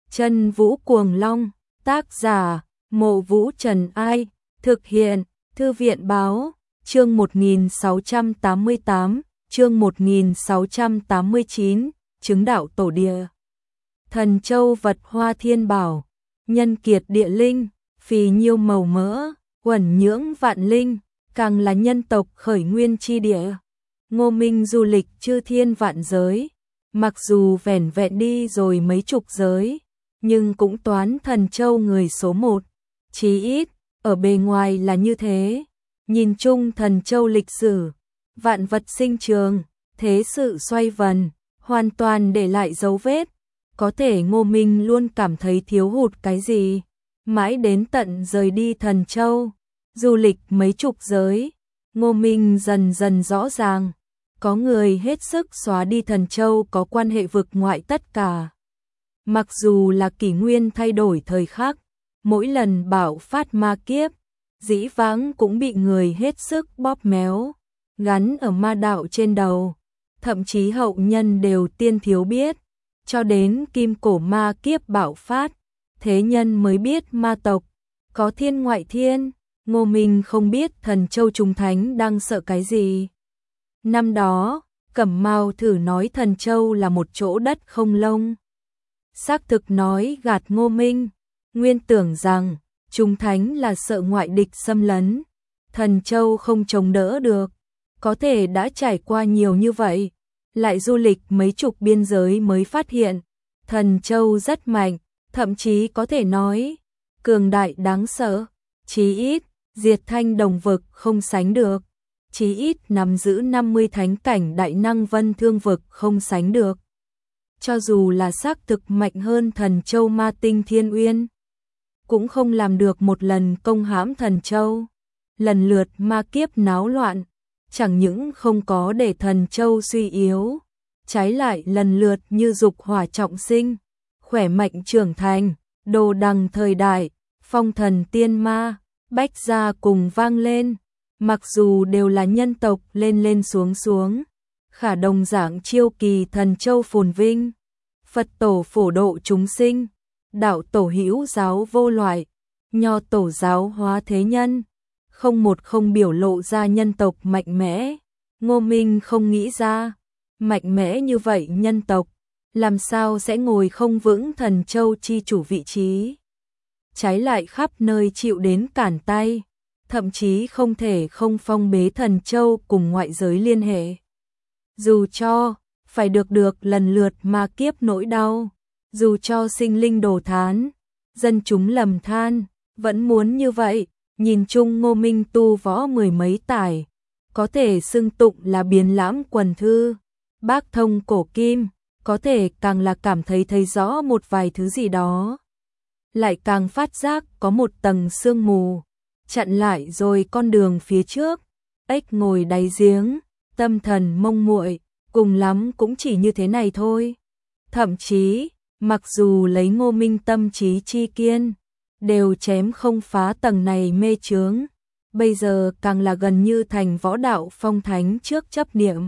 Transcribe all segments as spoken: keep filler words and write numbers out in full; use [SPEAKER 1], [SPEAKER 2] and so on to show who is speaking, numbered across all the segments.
[SPEAKER 1] Chân Vũ Cuồng Long, tác giả, Mộ Vũ Trần Ai, thực hiện, Thư viện Báo, chương một nghìn sáu trăm tám mươi tám, chương một nghìn sáu trăm tám mươi chín, chứng đạo tổ địa. Thần châu vật hoa thiên bảo, nhân kiệt địa linh, phì nhiêu màu mỡ, quẩn nhưỡng vạn linh, càng là nhân tộc khởi nguyên chi địa. Ngô Minh du lịch chư thiên vạn giới, mặc dù vẻn vẹn đi rồi mấy chục giới, nhưng cũng toán thần châu người số một, chí ít, ở bề ngoài là như thế. Nhìn chung thần châu lịch sử, vạn vật sinh trường, thế sự xoay vần, hoàn toàn để lại dấu vết. Có thể Ngô Minh luôn cảm thấy thiếu hụt cái gì, mãi đến tận rời đi thần châu, du lịch mấy chục giới, Ngô Minh dần dần rõ ràng, có người hết sức xóa đi thần châu có quan hệ vực ngoại tất cả. Mặc dù là kỷ nguyên thay đổi thời khắc, mỗi lần bạo phát ma kiếp, dĩ vãng cũng bị người hết sức bóp méo, gắn ở ma đạo trên đầu, thậm chí hậu nhân đều tiên thiếu biết, cho đến kim cổ ma kiếp bạo phát, thế nhân mới biết ma tộc có thiên ngoại thiên. Ngô Minh không biết thần châu chúng thánh đang sợ cái gì. Năm đó, Cẩm Mao thử nói thần châu là một chỗ đất không lông. Xác thực nói gạt Ngô Minh, nguyên tưởng rằng chúng thánh là sợ ngoại địch xâm lấn, thần châu không chống đỡ được, có thể đã trải qua nhiều như vậy, lại du lịch mấy chục biên giới mới phát hiện, thần châu rất mạnh, thậm chí có thể nói, cường đại đáng sợ, chí ít, diệt thanh đồng vực không sánh được, chí ít nắm giữ năm mươi thánh cảnh đại năng vân thương vực không sánh được. Cho dù là xác thực mạnh hơn thần châu ma tinh thiên uyên, cũng không làm được một lần công hãm thần châu. Lần lượt ma kiếp náo loạn, chẳng những không có để thần châu suy yếu, trái lại lần lượt như dục hỏa trọng sinh, khỏe mạnh trưởng thành, đồ đằng thời đại, phong thần tiên ma, bách gia cùng vang lên, mặc dù đều là nhân tộc lên lên xuống xuống, khả đồng dạng chiêu kỳ thần châu phồn vinh, Phật tổ phổ độ chúng sinh, đạo tổ hữu giáo vô loại, nho tổ giáo hóa thế nhân, không một không biểu lộ ra nhân tộc mạnh mẽ. Ngô Minh không nghĩ ra, mạnh mẽ như vậy nhân tộc, làm sao sẽ ngồi không vững thần châu chi chủ vị trí. Trái lại khắp nơi chịu đến cản tay, thậm chí không thể không phong bế thần châu cùng ngoại giới liên hệ. Dù cho phải được được lần lượt ma kiếp nỗi đau, dù cho sinh linh đổ thán, dân chúng lầm than, vẫn muốn như vậy. Nhìn chung Ngô Minh tu võ mười mấy tải, có thể xưng tụng là biến lãm quần thư, bác thông cổ kim, có thể càng là cảm thấy thấy rõ một vài thứ gì đó. Lại càng phát giác có một tầng sương mù, chặn lại rồi con đường phía trước, ếch ngồi đáy giếng, tâm thần mông muội, cùng lắm cũng chỉ như thế này thôi. Thậm chí, mặc dù lấy Ngô Minh tâm trí chi kiên, đều chém không phá tầng này mê chướng, bây giờ càng là gần như thành võ đạo phong thánh trước chấp niệm.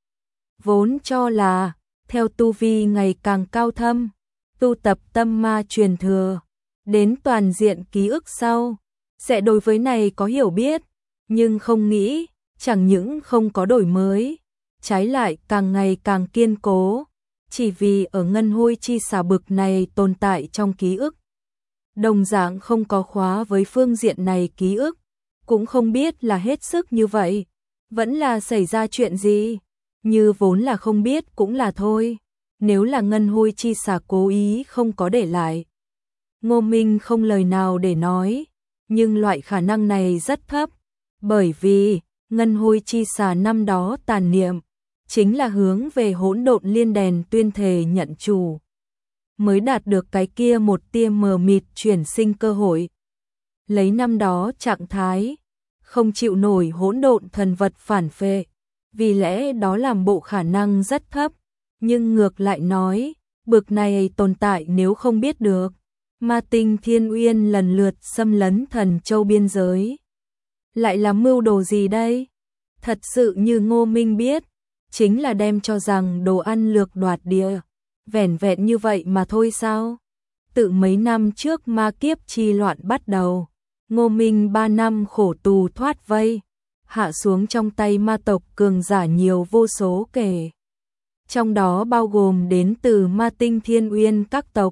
[SPEAKER 1] Vốn cho là, theo tu vi ngày càng cao thâm, tu tập tâm ma truyền thừa, đến toàn diện ký ức sau, sẽ đối với này có hiểu biết, nhưng không nghĩ, chẳng những không có đổi mới, trái lại càng ngày càng kiên cố, chỉ vì ở ngân hôi chi xà bực này tồn tại trong ký ức. Đồng dạng không có khóa với phương diện này ký ức, cũng không biết là hết sức như vậy, vẫn là xảy ra chuyện gì, như vốn là không biết cũng là thôi, nếu là ngân hôi chi xà cố ý không có để lại. Ngô Minh không lời nào để nói, nhưng loại khả năng này rất thấp, bởi vì ngân hôi chi xà năm đó tàn niệm, chính là hướng về hỗn độn liên đèn tuyên thề nhận chủ, mới đạt được cái kia một tia mờ mịt chuyển sinh cơ hội. Lấy năm đó trạng thái, không chịu nổi hỗn độn thần vật phản phệ, vì lẽ đó làm bộ khả năng rất thấp, nhưng ngược lại nói, bực này tồn tại nếu không biết được, ma tinh thiên uyên lần lượt xâm lấn thần châu biên giới. Lại là mưu đồ gì đây? Thật sự như Ngô Minh biết, chính là đem cho rằng đồ ăn lược đoạt địa, vẻn vẹn như vậy mà thôi sao? Tự mấy năm trước ma kiếp chi loạn bắt đầu, Ngô Minh ba năm khổ tù thoát vây, hạ xuống trong tay ma tộc cường giả nhiều vô số kể. Trong đó bao gồm đến từ ma tinh thiên uyên các tộc,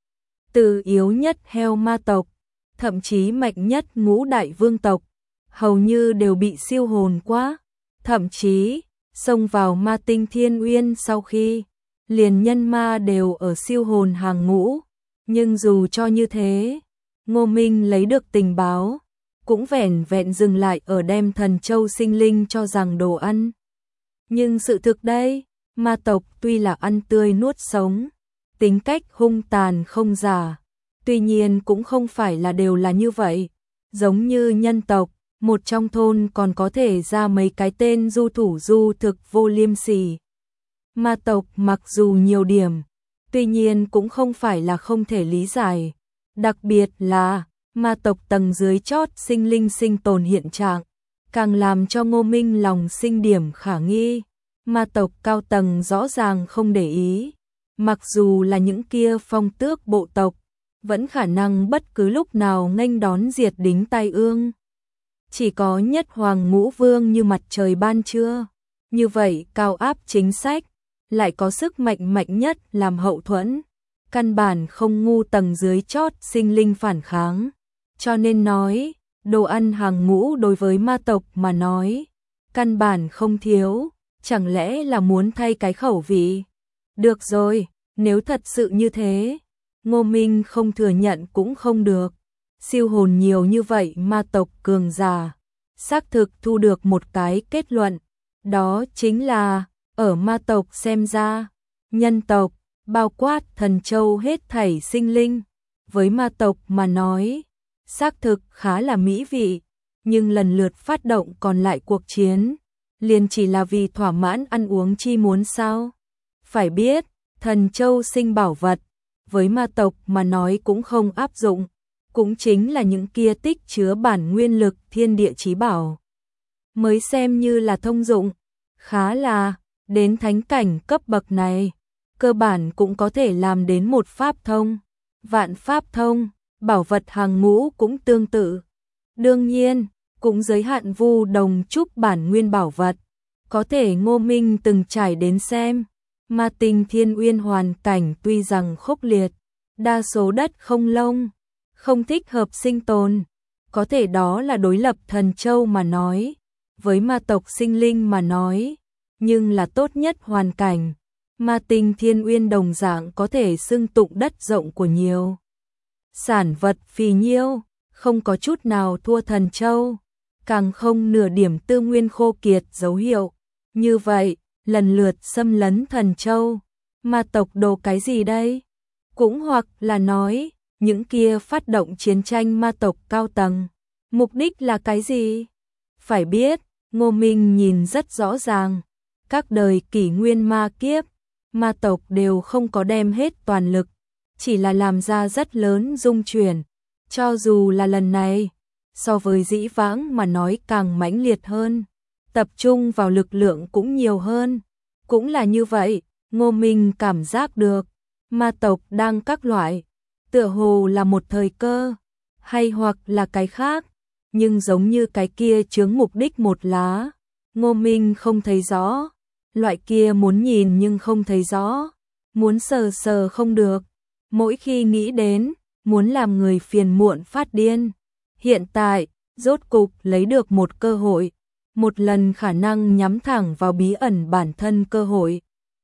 [SPEAKER 1] từ yếu nhất heo ma tộc, thậm chí mạnh nhất ngũ đại vương tộc, hầu như đều bị siêu hồn quá, thậm chí xông vào ma tinh thiên uyên sau khi liền nhân ma đều ở siêu hồn hàng ngũ. Nhưng dù cho như thế, Ngô Minh lấy được tình báo, cũng vẻn vẹn dừng lại ở đem thần châu sinh linh cho rằng đồ ăn. Nhưng sự thực đây, ma tộc tuy là ăn tươi nuốt sống, tính cách hung tàn không giả, tuy nhiên cũng không phải là đều là như vậy. Giống như nhân tộc, một trong thôn còn có thể ra mấy cái tên du thủ du thực vô liêm sỉ. Ma tộc mặc dù nhiều điểm, tuy nhiên cũng không phải là không thể lý giải. Đặc biệt là ma tộc tầng dưới chót sinh linh sinh tồn hiện trạng, càng làm cho Ngô Minh lòng sinh điểm khả nghi. Ma tộc cao tầng rõ ràng không để ý, mặc dù là những kia phong tước bộ tộc, vẫn khả năng bất cứ lúc nào nghênh đón diệt đính tai ương. Chỉ có nhất hoàng ngũ vương như mặt trời ban trưa, như vậy cao áp chính sách, lại có sức mạnh mạnh nhất làm hậu thuẫn, căn bản không ngu tầng dưới chót sinh linh phản kháng. Cho nên nói, đồ ăn hàng ngũ đối với ma tộc mà nói, căn bản không thiếu, chẳng lẽ là muốn thay cái khẩu vị? Được rồi, nếu thật sự như thế, Ngô Minh không thừa nhận cũng không được. Siêu hồn nhiều như vậy ma tộc cường giả, xác thực thu được một cái kết luận, đó chính là, ở ma tộc xem ra, nhân tộc, bao quát thần châu hết thảy sinh linh, với ma tộc mà nói, xác thực khá là mỹ vị, nhưng lần lượt phát động còn lại cuộc chiến, liền chỉ là vì thỏa mãn ăn uống chi muốn sao? Phải biết, thần châu sinh bảo vật, với ma tộc mà nói cũng không áp dụng, cũng chính là những kia tích chứa bản nguyên lực thiên địa chí bảo, mới xem như là thông dụng, khá là, đến thánh cảnh cấp bậc này, cơ bản cũng có thể làm đến một pháp thông, vạn pháp thông, bảo vật hàng ngũ cũng tương tự. Đương nhiên, cũng giới hạn vu đồng trúc bản nguyên bảo vật, có thể Ngô Minh từng trải đến xem, ma tinh thiên uyên hoàn cảnh tuy rằng khốc liệt, đa số đất không lông, không thích hợp sinh tồn, có thể đó là đối lập thần châu mà nói, với ma tộc sinh linh mà nói, nhưng là tốt nhất hoàn cảnh. Ma tinh thiên uyên đồng dạng có thể xưng tụng đất rộng của nhiều sản vật phì nhiêu, không có chút nào thua thần châu, càng không nửa điểm tư nguyên khô kiệt dấu hiệu. Như vậy, lần lượt xâm lấn thần châu, ma tộc đồ cái gì đây? Cũng hoặc là nói, những kia phát động chiến tranh ma tộc cao tầng, mục đích là cái gì? Phải biết, Ngô Minh nhìn rất rõ ràng, các đời kỷ nguyên ma kiếp, ma tộc đều không có đem hết toàn lực, chỉ là làm ra rất lớn dung chuyển. Cho dù là lần này, so với dĩ vãng mà nói càng mãnh liệt hơn, tập trung vào lực lượng cũng nhiều hơn. Cũng là như vậy, Ngô Minh cảm giác được, ma tộc đang các loại, tựa hồ là một thời cơ, hay hoặc là cái khác, nhưng giống như cái kia chướng mục đích một lá, Ngô Minh không thấy rõ. Loại kia muốn nhìn nhưng không thấy rõ, muốn sờ sờ không được, mỗi khi nghĩ đến, muốn làm người phiền muộn phát điên. Hiện tại, rốt cục lấy được một cơ hội, một lần khả năng nhắm thẳng vào bí ẩn bản thân cơ hội.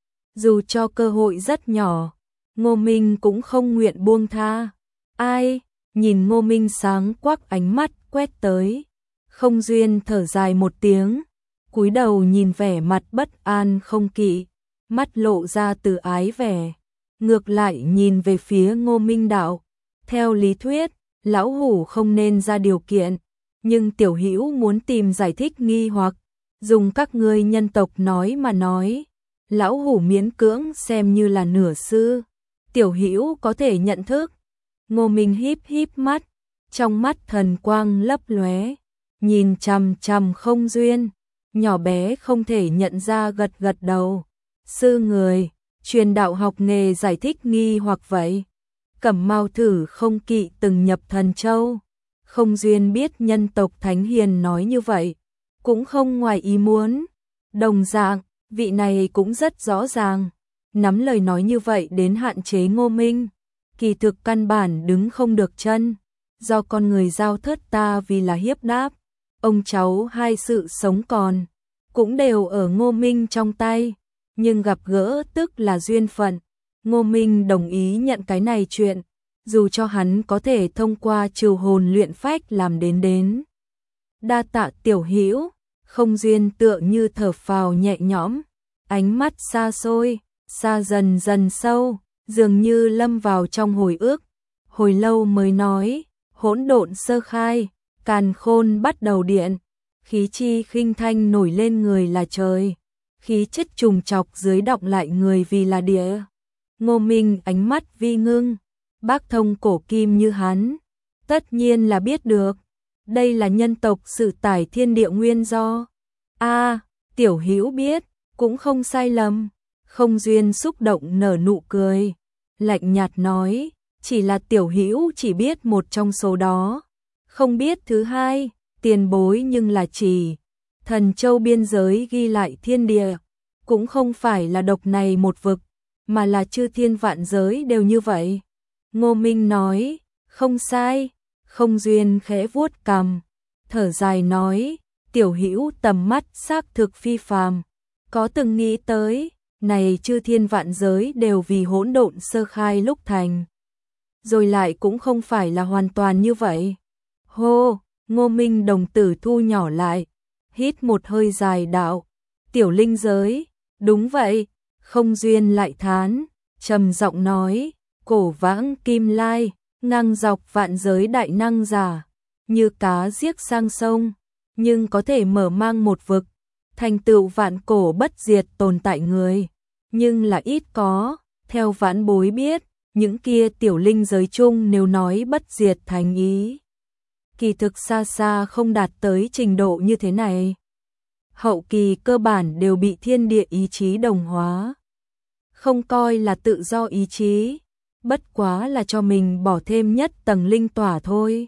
[SPEAKER 1] Dù cho cơ hội rất nhỏ, Ngô Minh cũng không nguyện buông tha. Ai? Nhìn Ngô Minh sáng quắc ánh mắt quét tới, không duyên thở dài một tiếng. Cúi đầu nhìn vẻ mặt bất an không kỵ, mắt lộ ra từ ái vẻ, ngược lại nhìn về phía Ngô Minh đạo, theo lý thuyết, lão hủ không nên ra điều kiện, nhưng tiểu hữu muốn tìm giải thích nghi hoặc, dùng các ngươi nhân tộc nói mà nói, lão hủ miễn cưỡng xem như là nửa sư, tiểu hữu có thể nhận thức. Ngô Minh híp híp mắt, trong mắt thần quang lấp lóe, nhìn chằm chằm không duyên. Nhỏ bé không thể nhận ra gật gật đầu. Sư người, truyền đạo học nghề giải thích nghi hoặc vậy. Cẩm Mao thử không kỵ từng nhập Thần Châu. Không duyên biết nhân tộc Thánh Hiền nói như vậy, cũng không ngoài ý muốn. Đồng dạng, vị này cũng rất rõ ràng, nắm lời nói như vậy đến hạn chế Ngô Minh. Kỳ thực căn bản đứng không được chân, do con người giao thất ta vì là hiếp đáp. Ông cháu hai sự sống còn, cũng đều ở Ngô Minh trong tay, nhưng gặp gỡ tức là duyên phận. Ngô Minh đồng ý nhận cái này chuyện, dù cho hắn có thể thông qua trừ hồn luyện phách làm đến đến. Đa tạ tiểu hữu. Không duyên tựa như thở phào nhẹ nhõm, ánh mắt xa xôi, xa dần dần sâu, dường như lâm vào trong hồi ức. Hồi lâu mới nói, hỗn độn sơ khai, càn khôn bắt đầu điện, khí chi khinh thanh nổi lên người là trời, khí chất trùng trọc dưới động lại người vì là địa. Ngô Minh ánh mắt vi ngưng, bác thông cổ kim như hắn, tất nhiên là biết được. Đây là nhân tộc sự tải thiên địa nguyên do. A, à, tiểu hữu biết, cũng không sai lầm. Không duyên xúc động nở nụ cười, lạnh nhạt nói, chỉ là tiểu hữu chỉ biết một trong số đó, không biết thứ hai. Tiền bối nhưng là chỉ Thần Châu biên giới ghi lại thiên địa, cũng không phải là độc này một vực, mà là chư thiên vạn giới đều như vậy. Ngô Minh nói, không sai. Không duyên khẽ vuốt cằm, thở dài nói, tiểu hữu tầm mắt xác thực phi phàm, có từng nghĩ tới, này chư thiên vạn giới đều vì hỗn độn sơ khai lúc thành, rồi lại cũng không phải là hoàn toàn như vậy. Hô, Ngô Minh đồng tử thu nhỏ lại, hít một hơi dài đạo, tiểu linh giới, đúng vậy. Không duyên lại thán, trầm giọng nói, cổ vãng kim lai, ngang dọc vạn giới đại năng giả, như cá giếc sang sông, nhưng có thể mở mang một vực, thành tựu vạn cổ bất diệt tồn tại người, nhưng là ít có. Theo vãn bối biết, những kia tiểu linh giới chung nếu nói bất diệt thành ý, kỳ thực xa xa không đạt tới trình độ như thế này. Hậu kỳ cơ bản đều bị thiên địa ý chí đồng hóa, không coi là tự do ý chí, bất quá là cho mình bỏ thêm nhất tầng linh tỏa thôi.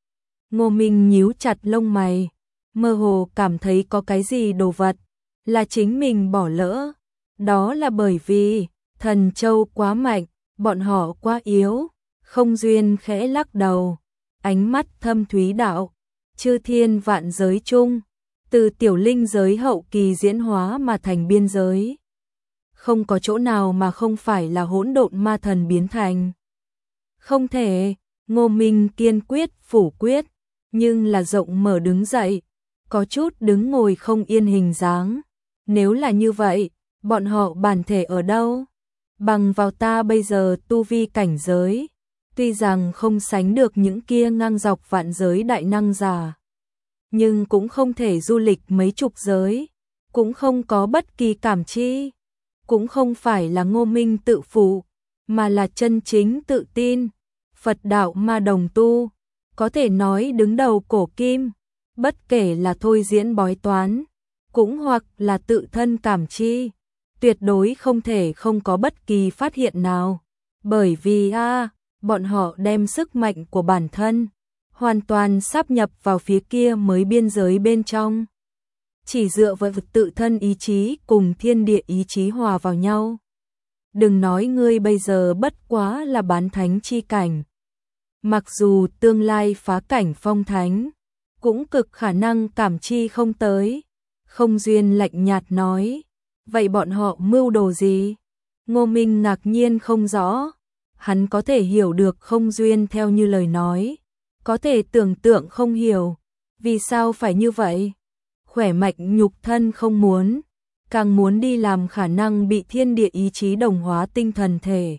[SPEAKER 1] Ngô Minh nhíu chặt lông mày, mơ hồ cảm thấy có cái gì đồ vật là chính mình bỏ lỡ. Đó là bởi vì Thần Châu quá mạnh, bọn họ quá yếu. Không duyên khẽ lắc đầu, ánh mắt thâm thúy đạo, chư thiên vạn giới chung, từ tiểu linh giới hậu kỳ diễn hóa mà thành biên giới, không có chỗ nào mà không phải là hỗn độn ma thần biến thành. Không thể. Ngô Minh kiên quyết phủ quyết, nhưng là rộng mở đứng dậy, có chút đứng ngồi không yên hình dáng. Nếu là như vậy, bọn họ bản thể ở đâu? Bằng vào ta bây giờ tu vi cảnh giới, tuy rằng không sánh được những kia ngang dọc vạn giới đại năng giả, nhưng cũng không thể du lịch mấy chục giới, cũng không có bất kỳ cảm chi, cũng không phải là Ngô Minh tự phụ, mà là chân chính tự tin. Phật đạo ma đồng tu, có thể nói đứng đầu cổ kim, bất kể là thôi diễn bói toán, cũng hoặc là tự thân cảm chi, tuyệt đối không thể không có bất kỳ phát hiện nào. Bởi vì a à, bọn họ đem sức mạnh của bản thân hoàn toàn sáp nhập vào phía kia mới biên giới bên trong, chỉ dựa vào vực tự thân ý chí cùng thiên địa ý chí hòa vào nhau. Đừng nói ngươi bây giờ bất quá là bán thánh chi cảnh, mặc dù tương lai phá cảnh phong thánh, cũng cực khả năng cảm chi không tới. Không duyên lạnh nhạt nói, vậy bọn họ mưu đồ gì? Ngô Minh ngạc nhiên không rõ, hắn có thể hiểu được không duyên theo như lời nói, có thể tưởng tượng không hiểu, vì sao phải như vậy? Khỏe mạnh nhục thân không muốn, càng muốn đi làm khả năng bị thiên địa ý chí đồng hóa tinh thần thể.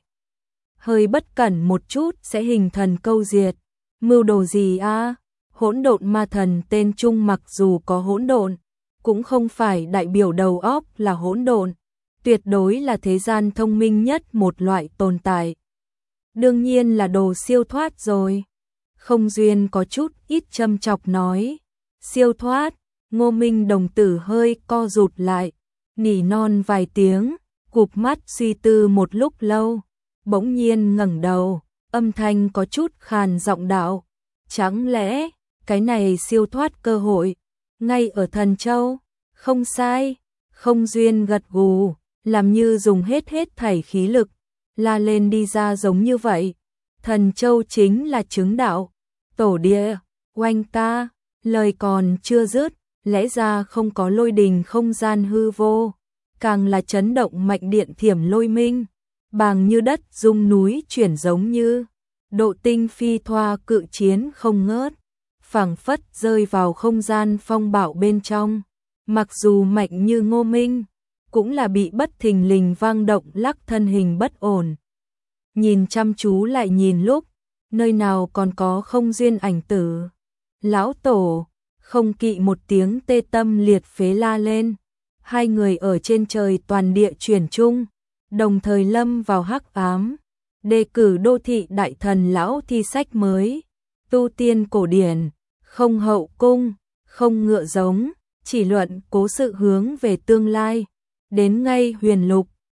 [SPEAKER 1] Hơi bất cẩn một chút sẽ hình thần câu diệt. Mưu đồ gì a? À? Hỗn độn ma thần tên Trung mặc dù có hỗn độn, cũng không phải đại biểu đầu óc là hỗn độn, tuyệt đối là thế gian thông minh nhất một loại tồn tại. Đương nhiên là đồ siêu thoát rồi. Không duyên có chút ít châm chọc nói, siêu thoát. Ngô Minh đồng tử hơi co rụt lại, nỉ non vài tiếng, cụp mắt suy tư một lúc lâu, bỗng nhiên ngẩng đầu, Âm thanh có chút khàn giọng đạo, chẳng lẽ cái này siêu thoát cơ hội ngay ở Thần Châu? Không sai. Không duyên gật gù, làm như dùng hết hết thảy khí lực, la lên đi ra giống như vậy. Thần Châu chính là chứng đạo, tổ địa, oanh ta, lời còn chưa dứt, lẽ ra không có lôi đình không gian hư vô, càng là chấn động mạnh điện thiểm lôi minh, bàng như đất rung núi chuyển giống như độ tinh phi thoa cự chiến không ngớt, phảng phất rơi vào không gian phong bạo bên trong. Mặc dù mạnh như Ngô Minh, cũng là bị bất thình lình vang động lắc thân hình bất ổn. Nhìn chăm chú lại nhìn lúc, nơi nào còn có không duyên ảnh tử. Lão tổ, không kỵ một tiếng tê tâm liệt phế la lên. Hai người ở trên trời toàn địa chuyển chung, đồng thời lâm vào hắc ám. Đề cử đô thị đại thần lão thi sách mới, tu tiên cổ điển, không hậu cung, không ngựa giống, chỉ luận cố sự hướng về tương lai. Đến ngay huyền lục,